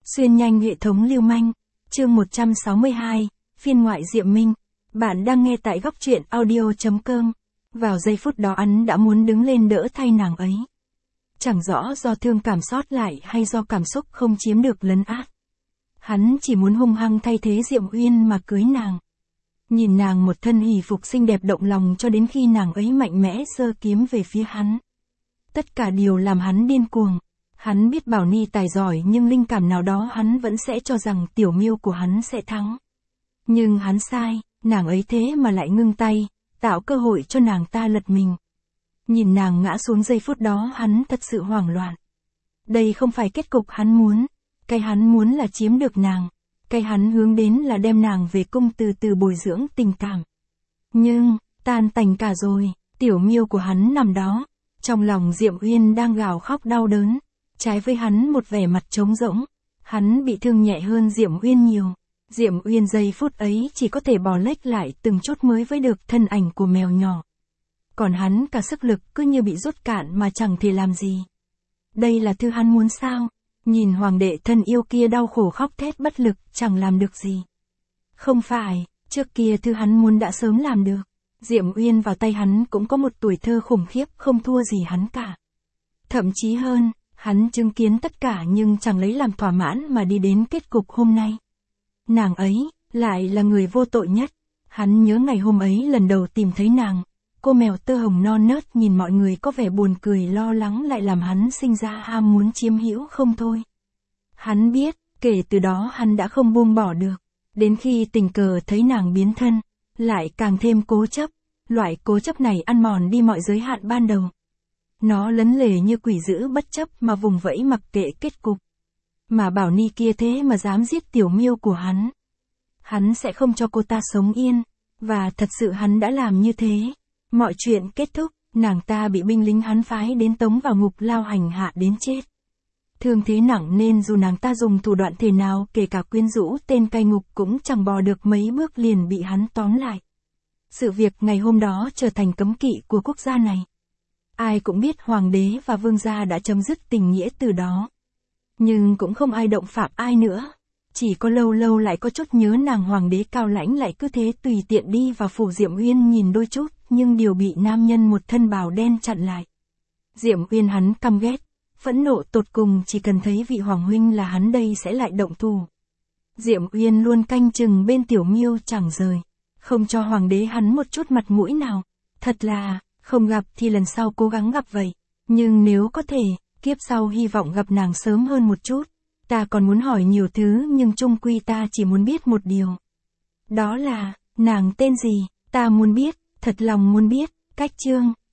Xuyên nhanh hệ thống lưu manh, chương 162, phiên ngoại Diệm Minh. Bạn đang nghe tại góc truyện audio.com. Vào giây phút đó hắn đã muốn đứng lên đỡ thay nàng ấy. Chẳng rõ do thương cảm sót lại hay do cảm xúc không chiếm được lấn át. Hắn chỉ muốn hung hăng thay thế Diệm Uyên mà cưới nàng. Nhìn nàng một thân hỷ phục xinh đẹp động lòng cho đến khi nàng ấy mạnh mẽ giơ kiếm về phía hắn. Tất cả điều làm hắn điên cuồng. Hắn biết Bảo Ni tài giỏi nhưng linh cảm nào đó hắn vẫn sẽ cho rằng tiểu miêu của hắn sẽ thắng. Nhưng hắn sai, nàng ấy thế mà lại ngưng tay, tạo cơ hội cho nàng ta lật mình. Nhìn nàng ngã xuống giây phút đó hắn thật sự hoảng loạn. Đây không phải kết cục hắn muốn, cái hắn muốn là chiếm được nàng, cái hắn hướng đến là đem nàng về cung từ từ bồi dưỡng tình cảm. Nhưng, tan tành cả rồi, tiểu miêu của hắn nằm đó, trong lòng Diệm Uyên đang gào khóc đau đớn. Trái với hắn một vẻ mặt trống rỗng, hắn bị thương nhẹ hơn Diệm Uyên nhiều. Diệm Uyên giây phút ấy chỉ có thể bò lếch lại từng chút mới với được thân ảnh của mèo nhỏ. Còn hắn cả sức lực cứ như bị rút cạn mà chẳng thể làm gì. Đây là thứ hắn muốn sao? Nhìn hoàng đệ thân yêu kia đau khổ khóc thét bất lực, chẳng làm được gì. Không phải, trước kia thứ hắn muốn đã sớm làm được. Diệm Uyên vào tay hắn cũng có một tuổi thơ khủng khiếp không thua gì hắn cả. Thậm chí hơn. Hắn chứng kiến tất cả nhưng chẳng lấy làm thỏa mãn mà đi đến kết cục hôm nay. Nàng ấy, lại là người vô tội nhất. Hắn nhớ ngày hôm ấy lần đầu tìm thấy nàng. Cô mèo tơ hồng non nớt nhìn mọi người có vẻ buồn cười lo lắng lại làm hắn sinh ra ham muốn chiếm hữu không thôi. Hắn biết, kể từ đó hắn đã không buông bỏ được. Đến khi tình cờ thấy nàng biến thân, lại càng thêm cố chấp. Loại cố chấp này ăn mòn đi mọi giới hạn ban đầu. Nó lấn lề như quỷ dữ bất chấp mà vùng vẫy mặc kệ kết cục. Mà Bảo Ni kia thế mà dám giết tiểu miêu của hắn. Hắn sẽ không cho cô ta sống yên. Và thật sự hắn đã làm như thế. Mọi chuyện kết thúc, nàng ta bị binh lính hắn phái đến tống vào ngục lao hành hạ đến chết. Thương thế nặng nên dù nàng ta dùng thủ đoạn thế nào kể cả quyến rũ tên cai ngục cũng chẳng bò được mấy bước liền bị hắn tóm lại. Sự việc ngày hôm đó trở thành cấm kỵ của quốc gia này. Ai cũng biết hoàng đế và vương gia đã chấm dứt tình nghĩa từ đó. Nhưng cũng không ai động phạm ai nữa. Chỉ có lâu lâu lại có chút nhớ nàng hoàng đế cao lãnh lại cứ thế tùy tiện đi vào phủ Diệm Uyên nhìn đôi chút, nhưng đều bị nam nhân một thân bào đen chặn lại. Diệm Uyên hắn căm ghét, phẫn nộ tột cùng chỉ cần thấy vị hoàng huynh là hắn đây sẽ lại động thủ. Diệm Uyên luôn canh chừng bên tiểu miêu chẳng rời, không cho hoàng đế hắn một chút mặt mũi nào. Thật là... Không gặp thì lần sau cố gắng gặp vậy. Nhưng nếu có thể, kiếp sau hy vọng gặp nàng sớm hơn một chút. Ta còn muốn hỏi nhiều thứ nhưng chung quy ta chỉ muốn biết một điều. Đó là, nàng tên gì, ta muốn biết, thật lòng muốn biết. Cách chương